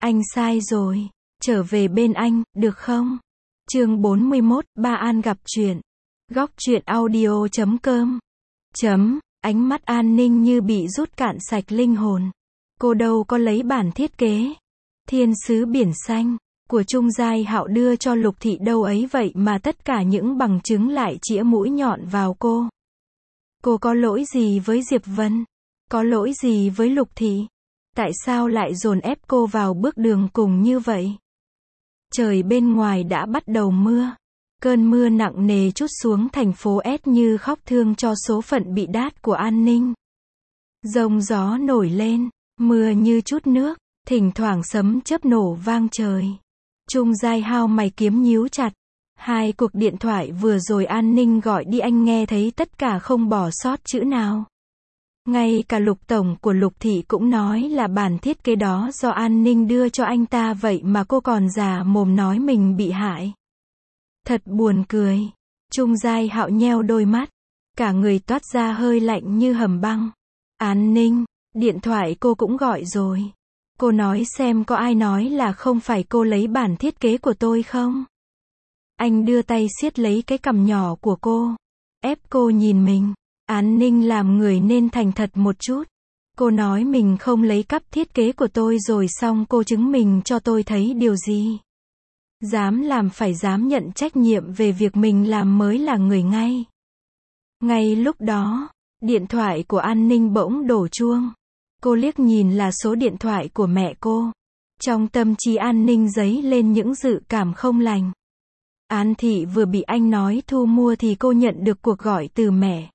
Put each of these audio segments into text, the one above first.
Anh sai rồi. Trở về bên anh, được không? Chương 41, Ba An gặp chuyện. Góc truyện audio.com. Ánh mắt An Ninh như bị rút cạn sạch linh hồn. Cô đâu có lấy bản thiết kế Thiên sứ biển xanh của Trung Giai Hạo đưa cho Lục Thị đâu ấy, vậy mà tất cả những bằng chứng lại chĩa mũi nhọn vào cô. Cô có lỗi gì với Diệp Vân? Có lỗi gì với Lục Thị? Tại sao lại dồn ép cô vào bước đường cùng như vậy? Trời bên ngoài đã bắt đầu mưa. Cơn mưa nặng nề trút xuống thành phố S như khóc thương cho số phận bị đát của An Ninh. Giông gió nổi lên, mưa như chút nước, thỉnh thoảng sấm chớp nổ vang trời. Trung Giai Hao mày kiếm nhíu chặt. Hai cuộc điện thoại vừa rồi An Ninh gọi đi anh nghe thấy tất cả không bỏ sót chữ nào. Ngay cả Lục Tổng của Lục Thị cũng nói là bản thiết kế đó do An Ninh đưa cho anh ta, vậy mà cô còn già mồm nói mình bị hại. Thật buồn cười. Trung Giai Hạo nheo đôi mắt. Cả người toát ra hơi lạnh như hầm băng. An Ninh, điện thoại cô cũng gọi rồi. Cô nói xem có ai nói là không phải cô lấy bản thiết kế của tôi không? Anh đưa tay siết lấy cái cằm nhỏ của cô. Ép cô nhìn mình. An Ninh làm người nên thành thật một chút. Cô nói mình không lấy cắp thiết kế của tôi rồi xong cô chứng minh cho tôi thấy điều gì? Dám làm phải dám nhận trách nhiệm về việc mình làm mới là người ngay. Ngay lúc đó, điện thoại của An Ninh bỗng đổ chuông. Cô liếc nhìn là số điện thoại của mẹ cô. Trong tâm trí An Ninh dấy lên những dự cảm không lành. An Thị vừa bị anh nói thu mua thì cô nhận được cuộc gọi từ mẹ.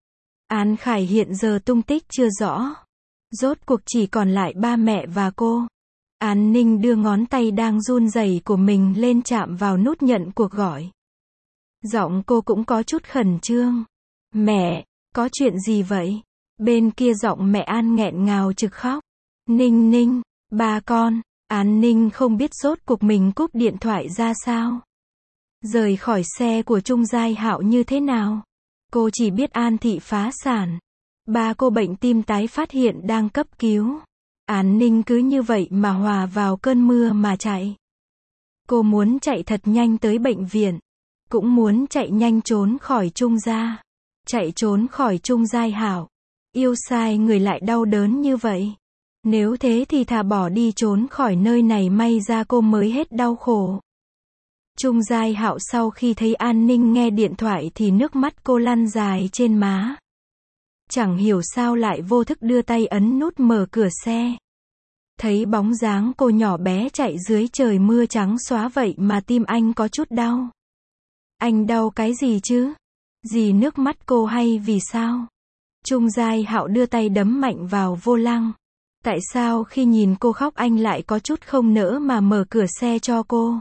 An Khải hiện giờ tung tích chưa rõ. Rốt cuộc chỉ còn lại ba mẹ và cô. An Ninh đưa ngón tay đang run rẩy của mình lên chạm vào nút nhận cuộc gọi. Giọng cô cũng có chút khẩn trương. Mẹ, có chuyện gì vậy? Bên kia giọng mẹ An nghẹn ngào trực khóc. Ninh Ninh, ba con. An Ninh không biết rốt cuộc mình cúp điện thoại ra sao. Rời khỏi xe của Trung Giai Hạo như thế nào. Cô chỉ biết An Thị phá sản. Ba cô bệnh tim tái phát hiện đang cấp cứu. An Ninh cứ như vậy mà hòa vào cơn mưa mà chạy. Cô muốn chạy thật nhanh tới bệnh viện. Cũng muốn chạy nhanh trốn khỏi Trung gia. Chạy trốn khỏi Trung Giai Hạo. Yêu sai người lại đau đớn như vậy. Nếu thế thì thà bỏ đi trốn khỏi nơi này, may ra cô mới hết đau khổ. Trung Giai Hạo sau khi thấy An Ninh nghe điện thoại thì nước mắt cô lăn dài trên má. Chẳng hiểu sao lại vô thức đưa tay ấn nút mở cửa xe. Thấy bóng dáng cô nhỏ bé chạy dưới trời mưa trắng xóa vậy mà tim anh có chút đau. Anh đau cái gì chứ? Gì nước mắt cô hay vì sao? Trung Giai Hạo đưa tay đấm mạnh vào vô lăng. Tại sao khi nhìn cô khóc anh lại có chút không nỡ mà mở cửa xe cho cô?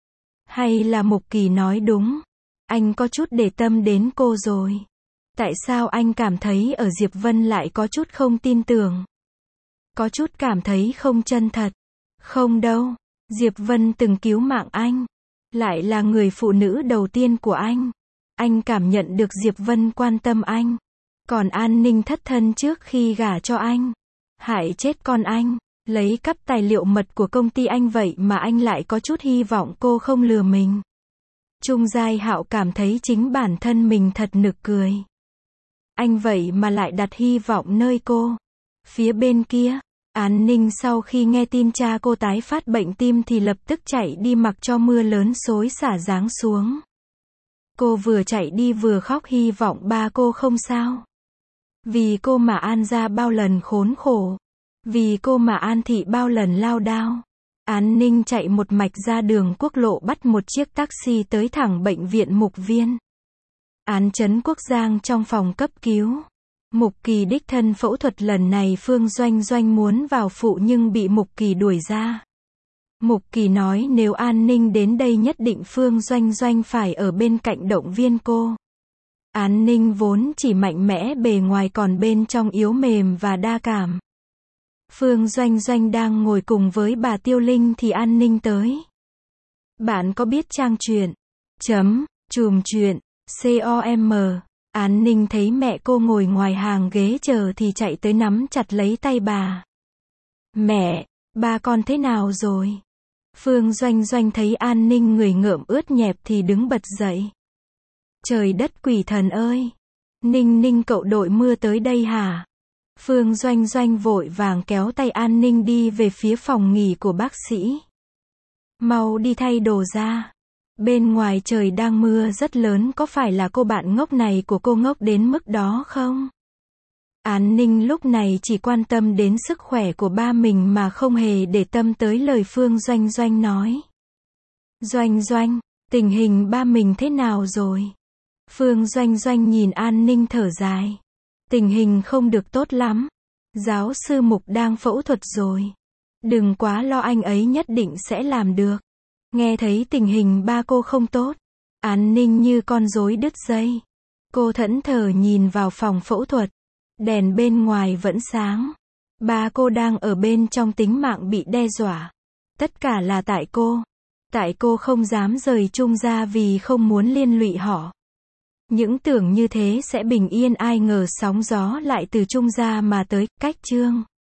Hay là Mục Kỳ nói đúng? Anh có chút để tâm đến cô rồi. Tại sao anh cảm thấy ở Diệp Vân lại có chút không tin tưởng? Có chút cảm thấy không chân thật. Không đâu. Diệp Vân từng cứu mạng anh. Lại là người phụ nữ đầu tiên của anh. Anh cảm nhận được Diệp Vân quan tâm anh. Còn An Ninh thất thân trước khi gả cho anh. Hại chết con anh. Lấy cắp tài liệu mật của công ty anh, vậy mà anh lại có chút hy vọng cô không lừa mình. Trung Giai Hạo cảm thấy chính bản thân mình thật nực cười. Anh vậy mà lại đặt hy vọng nơi cô. Phía bên kia, An Ninh sau khi nghe tin cha cô tái phát bệnh tim thì lập tức chạy đi mặc cho mưa lớn xối xả giáng xuống. Cô vừa chạy đi vừa khóc hy vọng ba cô không sao. Vì cô mà An gia bao lần khốn khổ. Vì cô mà An Thị bao lần lao đao. An Ninh chạy một mạch ra đường quốc lộ bắt một chiếc taxi tới thẳng bệnh viện Mục Viên. An Trấn Quốc Giang trong phòng cấp cứu. Mục Kỳ đích thân phẫu thuật lần này Phương Doanh Doanh muốn vào phụ nhưng bị Mục Kỳ đuổi ra. Mục Kỳ nói nếu An Ninh đến đây nhất định Phương Doanh Doanh phải ở bên cạnh động viên cô. An Ninh vốn chỉ mạnh mẽ bề ngoài còn bên trong yếu mềm và đa cảm. Phương Doanh Doanh đang ngồi cùng với bà Tiêu Linh thì An Ninh tới. Bạn có biết trang truyện chùm truyện com. An Ninh thấy mẹ cô ngồi ngoài hàng ghế chờ thì chạy tới nắm chặt lấy tay bà. Mẹ, Ba con thế nào rồi? Phương Doanh Doanh thấy An Ninh người ngợm ướt nhẹp thì đứng bật dậy. Trời đất quỷ thần ơi! Ninh Ninh cậu đội mưa tới đây hả? Phương Doanh Doanh vội vàng kéo tay An Ninh đi về phía phòng nghỉ của bác sĩ. Mau đi thay đồ ra. Bên ngoài trời đang mưa rất lớn, có phải là cô bạn ngốc này của cô ngốc đến mức đó không? An Ninh lúc này chỉ quan tâm đến sức khỏe của ba mình mà không hề để tâm tới lời Phương Doanh Doanh nói. Doanh Doanh, tình hình ba mình thế nào rồi? Phương Doanh Doanh nhìn An Ninh thở dài. Tình hình không được tốt lắm. Giáo sư Mục đang phẫu thuật rồi. Đừng quá lo, anh ấy nhất định sẽ làm được. Nghe thấy tình hình ba cô không tốt, An Ninh như con rối đứt dây. Cô thẫn thờ nhìn vào phòng phẫu thuật. Đèn bên ngoài vẫn sáng. Ba cô đang ở bên trong, tính mạng bị đe dọa. Tất cả là tại cô. Tại cô không dám rời Trung ra vì không muốn liên lụy họ. Những tưởng như thế sẽ bình yên, ai ngờ sóng gió lại từ Trung ra mà tới. Cách chương